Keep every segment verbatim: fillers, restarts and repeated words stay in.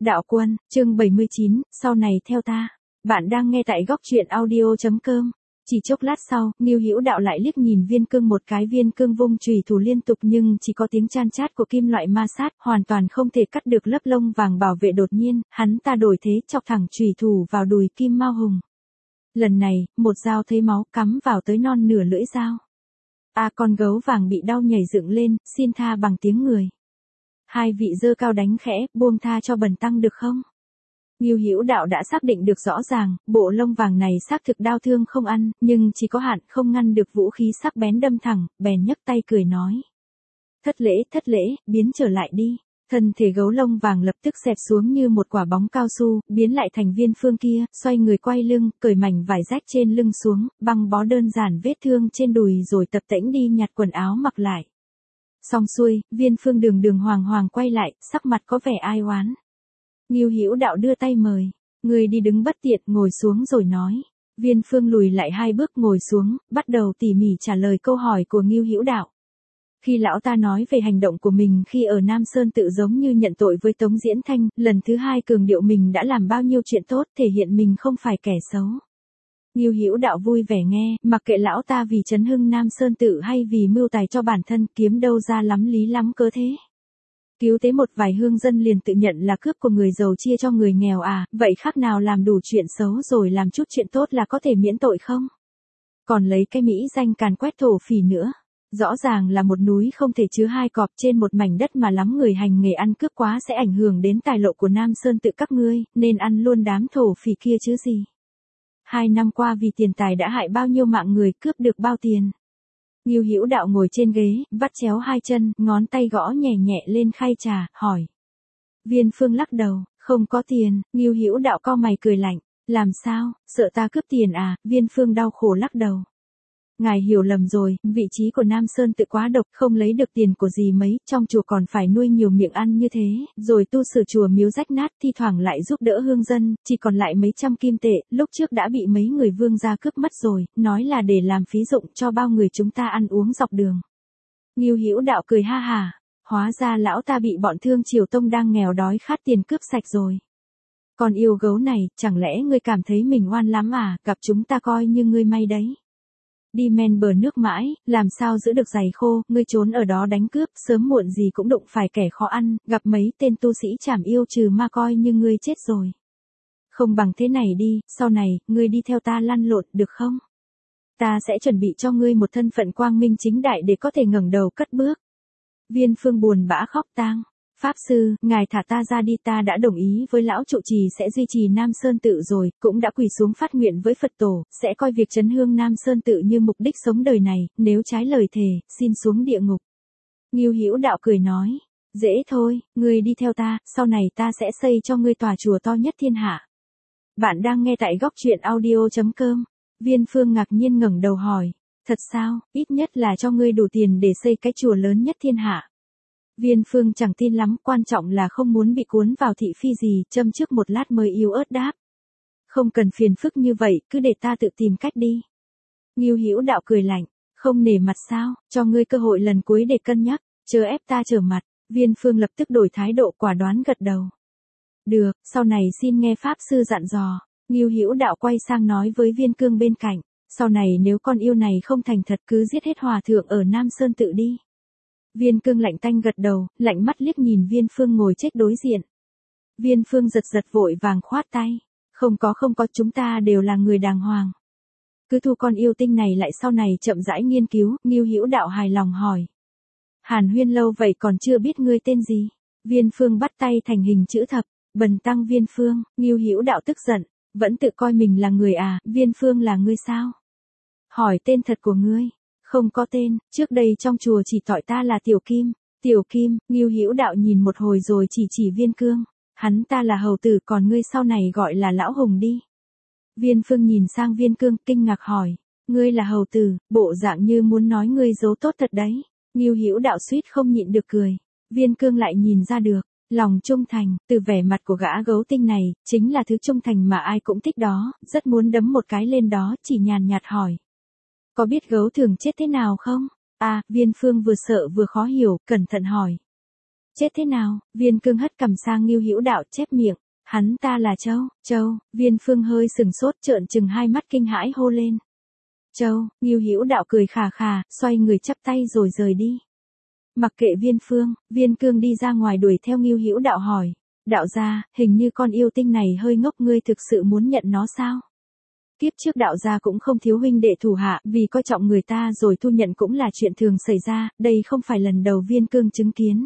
Đạo Quân, chương bảy mươi chín, sau này theo ta. Bạn đang nghe tại góc truyện audio chấm com. Chỉ chốc lát sau, Ngưu Hữu Đạo lại liếc nhìn Viên Cương một cái. Viên Cương vung chùy thủ liên tục nhưng chỉ có tiếng chan chát của kim loại ma sát, hoàn toàn không thể cắt được lớp lông vàng bảo vệ. Đột nhiên, hắn ta đổi thế chọc thẳng chùy thủ vào đùi Kim Mao Hùng. Lần này, một dao thấy máu cắm vào tới non nửa lưỡi dao. A à, con gấu vàng bị đau nhảy dựng lên, xin tha bằng tiếng người. Hai vị dơ cao đánh khẽ, buông tha cho bần tăng được không? Ngưu Hữu Đạo đã xác định được rõ ràng, bộ lông vàng này xác thực đau thương không ăn, nhưng chỉ có hạn không ngăn được vũ khí sắc bén đâm thẳng, bèn nhấc tay cười nói. Thất lễ, thất lễ, biến trở lại đi. Thân thể gấu lông vàng lập tức xẹp xuống như một quả bóng cao su, biến lại thành Viên Phương kia, xoay người quay lưng, cởi mảnh vải rách trên lưng xuống, băng bó đơn giản vết thương trên đùi rồi tập tễnh đi nhặt quần áo mặc lại. Xong xuôi, Viên Phương đường đường hoàng hoàng quay lại, sắc mặt có vẻ ai oán. Ngưu Hữu Đạo đưa tay mời, người đi đứng bất tiện, ngồi xuống rồi nói. Viên Phương lùi lại hai bước ngồi xuống, bắt đầu tỉ mỉ trả lời câu hỏi của Ngưu Hữu Đạo. Khi lão ta nói về hành động của mình khi ở Nam Sơn tự giống như nhận tội với Tống Diễn Thanh, lần thứ hai cường điệu mình đã làm bao nhiêu chuyện tốt, thể hiện mình không phải kẻ xấu. Ngưu Hữu Đạo vui vẻ nghe, mặc kệ lão ta vì chấn hưng Nam Sơn tự hay vì mưu tài cho bản thân, kiếm đâu ra lắm lý lắm cớ thế. Cứu tế một vài hương dân liền tự nhận là cướp của người giàu chia cho người nghèo à, vậy khác nào làm đủ chuyện xấu rồi làm chút chuyện tốt là có thể miễn tội không? Còn lấy cái mỹ danh càn quét thổ phỉ nữa. Rõ ràng là một núi không thể chứa hai cọp, trên một mảnh đất mà lắm người hành nghề ăn cướp quá sẽ ảnh hưởng đến tài lộ của Nam Sơn tự các ngươi, nên ăn luôn đám thổ phỉ kia chứ gì. Hai năm qua vì tiền tài đã hại bao nhiêu mạng người, cướp được bao tiền. Ngưu Hữu Đạo ngồi trên ghế, vắt chéo hai chân, ngón tay gõ nhẹ nhẹ lên khay trà, hỏi. Viên Phương lắc đầu, không có tiền. Ngưu Hữu Đạo cau mày cười lạnh, làm sao, sợ ta cướp tiền à? Viên Phương đau khổ lắc đầu. Ngài hiểu lầm rồi, vị trí của Nam Sơn tự quá độc, không lấy được tiền của gì mấy, trong chùa còn phải nuôi nhiều miệng ăn như thế, rồi tu sửa chùa miếu rách nát, thi thoảng lại giúp đỡ hương dân, chỉ còn lại mấy trăm kim tệ, lúc trước đã bị mấy người vương gia cướp mất rồi, nói là để làm phí dụng cho bao người chúng ta ăn uống dọc đường. Ngưu Hữu Đạo cười ha hà, hóa ra lão ta bị bọn Thương Triều Tông đang nghèo đói khát tiền cướp sạch rồi. Còn yêu gấu này, chẳng lẽ ngươi cảm thấy mình oan lắm à, gặp chúng ta coi như ngươi may đấy. Đi men bờ nước mãi, làm sao giữ được giày khô, ngươi trốn ở đó đánh cướp, sớm muộn gì cũng đụng phải kẻ khó ăn, gặp mấy tên tu sĩ trảm yêu trừ ma coi như ngươi chết rồi. Không bằng thế này đi, sau này, ngươi đi theo ta lăn lộn, được không? Ta sẽ chuẩn bị cho ngươi một thân phận quang minh chính đại để có thể ngẩng đầu cất bước. Viên Phương buồn bã khóc tang. Pháp sư, ngài thả ta ra đi, ta đã đồng ý với lão trụ trì sẽ duy trì Nam Sơn tự rồi, cũng đã quỳ xuống phát nguyện với Phật tổ, sẽ coi việc chấn hương Nam Sơn tự như mục đích sống đời này, nếu trái lời thề, xin xuống địa ngục. Ngưu Hữu Đạo cười nói, dễ thôi, ngươi đi theo ta, sau này ta sẽ xây cho ngươi tòa chùa to nhất thiên hạ. Bạn đang nghe tại góc truyện audio chấm com. Viên Phương ngạc nhiên ngẩng đầu hỏi, thật sao, ít nhất là cho ngươi đủ tiền để xây cái chùa lớn nhất thiên hạ. Viên Phương chẳng tin lắm, quan trọng là không muốn bị cuốn vào thị phi gì, châm trước một lát mới yếu ớt đáp. Không cần phiền phức như vậy, cứ để ta tự tìm cách đi. Ngưu Hữu Đạo cười lạnh, không nể mặt sao, cho ngươi cơ hội lần cuối để cân nhắc, chớ ép ta trở mặt. Viên Phương lập tức đổi thái độ, quả đoán gật đầu. Được, sau này xin nghe Pháp sư dặn dò. Ngưu Hữu Đạo quay sang nói với Viên Cương bên cạnh, sau này nếu con yêu này không thành thật cứ giết hết hòa thượng ở Nam Sơn tự đi. Viên Cương lạnh tanh gật đầu, lạnh mắt liếc nhìn Viên Phương ngồi chết đối diện. Viên Phương giật giật vội vàng khoát tay. Không có không có, chúng ta đều là người đàng hoàng. Cứ thu con yêu tinh này lại, sau này chậm rãi nghiên cứu. Ngưu Hữu Đạo hài lòng hỏi. Hàn huyên lâu vậy còn chưa biết ngươi tên gì? Viên Phương bắt tay thành hình chữ thập, bần tăng Viên Phương. Ngưu Hữu Đạo tức giận, vẫn tự coi mình là người à, Viên Phương là ngươi sao? Hỏi tên thật của ngươi. Không có tên, trước đây trong chùa chỉ gọi ta là Tiểu Kim. Tiểu Kim, Ngưu Hữu Đạo nhìn một hồi rồi chỉ chỉ Viên Cương. Hắn ta là hầu tử, còn ngươi sau này gọi là Lão Hùng đi. Viên Phương nhìn sang Viên Cương, kinh ngạc hỏi. Ngươi là hầu tử, bộ dạng như muốn nói ngươi giấu tốt thật đấy. Ngưu Hữu Đạo suýt không nhịn được cười. Viên Cương lại nhìn ra được. Lòng trung thành, từ vẻ mặt của gã gấu tinh này, chính là thứ trung thành mà ai cũng thích đó, rất muốn đấm một cái lên đó, chỉ nhàn nhạt hỏi. Có biết gấu thường chết thế nào không? À, Viên Phương vừa sợ vừa khó hiểu, cẩn thận hỏi. Chết thế nào? Viên Cương hất cằm sang Ngưu Hữu Đạo chép miệng, hắn ta là Châu, Châu, Viên Phương hơi sừng sốt trợn trừng hai mắt kinh hãi hô lên. Châu, Ngưu Hữu Đạo cười khà khà, xoay người chắp tay rồi rời đi. Mặc kệ Viên Phương, Viên Cương đi ra ngoài đuổi theo Ngưu Hữu Đạo hỏi, đạo gia, hình như con yêu tinh này hơi ngốc, ngươi thực sự muốn nhận nó sao? Kiếp trước đạo gia cũng không thiếu huynh đệ thủ hạ, vì coi trọng người ta rồi thu nhận cũng là chuyện thường xảy ra, đây không phải lần đầu Viên Cương chứng kiến.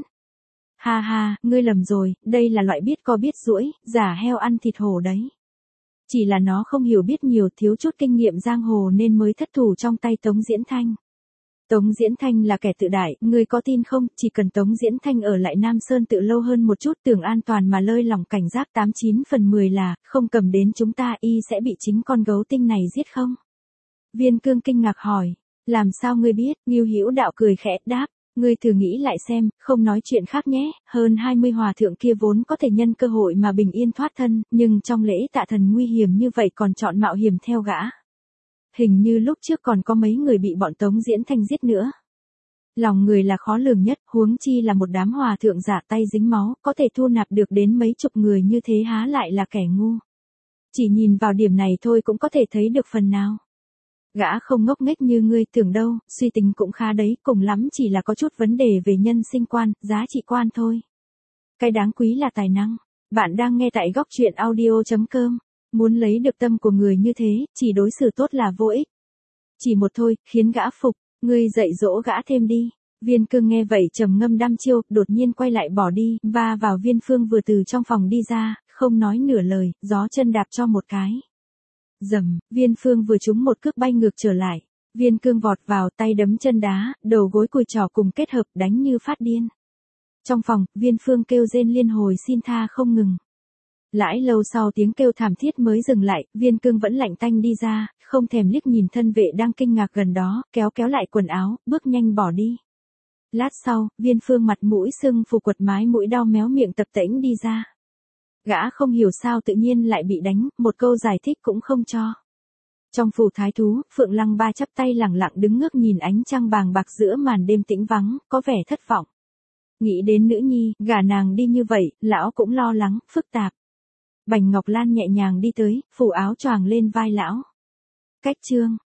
Ha ha, ngươi lầm rồi, đây là loại biết co biết duỗi, giả heo ăn thịt hổ đấy. Chỉ là nó không hiểu biết nhiều, thiếu chút kinh nghiệm giang hồ nên mới thất thủ trong tay Tống Diễn Thanh. Tống Diễn Thanh là kẻ tự đại, ngươi có tin không, chỉ cần Tống Diễn Thanh ở lại Nam Sơn tự lâu hơn một chút tưởng an toàn mà lơi lỏng cảnh giác tám chín phần mười là, không cầm đến chúng ta y sẽ bị chính con gấu tinh này giết không? Viên Cương kinh ngạc hỏi, làm sao ngươi biết, Ngưu Hữu Đạo cười khẽ đáp, ngươi thử nghĩ lại xem, không nói chuyện khác nhé, hơn hai mươi hòa thượng kia vốn có thể nhân cơ hội mà bình yên thoát thân, nhưng trong lễ tạ thần nguy hiểm như vậy còn chọn mạo hiểm theo gã. Hình như lúc trước còn có mấy người bị bọn Tống Diễn Thanh giết nữa. Lòng người là khó lường nhất, huống chi là một đám hòa thượng giả tay dính máu, có thể thu nạp được đến mấy chục người như thế há lại là kẻ ngu. Chỉ nhìn vào điểm này thôi cũng có thể thấy được phần nào. Gã không ngốc nghếch như ngươi tưởng đâu, suy tính cũng khá đấy, cùng lắm chỉ là có chút vấn đề về nhân sinh quan, giá trị quan thôi. Cái đáng quý là tài năng. Bạn đang nghe tại góc truyện audio chấm com. Muốn lấy được tâm của người như thế, chỉ đối xử tốt là vô ích. Chỉ một thôi, khiến gã phục, ngươi dạy dỗ gã thêm đi. Viên Cương nghe vậy trầm ngâm đăm chiêu, đột nhiên quay lại bỏ đi, va vào Viên Phương vừa từ trong phòng đi ra, không nói nửa lời, gió chân đạp cho một cái. Dầm, Viên Phương vừa trúng một cước bay ngược trở lại. Viên Cương vọt vào, tay đấm chân đá, đầu gối cùi trỏ cùng kết hợp đánh như phát điên. Trong phòng, Viên Phương kêu rên liên hồi xin tha không ngừng. Lãi lâu sau tiếng kêu thảm thiết mới dừng lại, Viên Cương vẫn lạnh tanh đi ra, không thèm liếc nhìn thân vệ đang kinh ngạc gần đó, kéo kéo lại quần áo, bước nhanh bỏ đi. Lát sau, Viên Phương mặt mũi sưng phù quật mái mũi đau méo miệng tập tễnh đi ra. Gã không hiểu sao tự nhiên lại bị đánh, một câu giải thích cũng không cho. Trong phủ thái thú, Phượng Lăng Ba chắp tay lẳng lặng đứng ngước nhìn ánh trăng bàng bạc giữa màn đêm tĩnh vắng, có vẻ thất vọng. Nghĩ đến nữ nhi, gả nàng đi như vậy, lão cũng lo lắng, phức tạp. Bành Ngọc Lan nhẹ nhàng đi tới, phủ áo choàng lên vai lão. Cách chương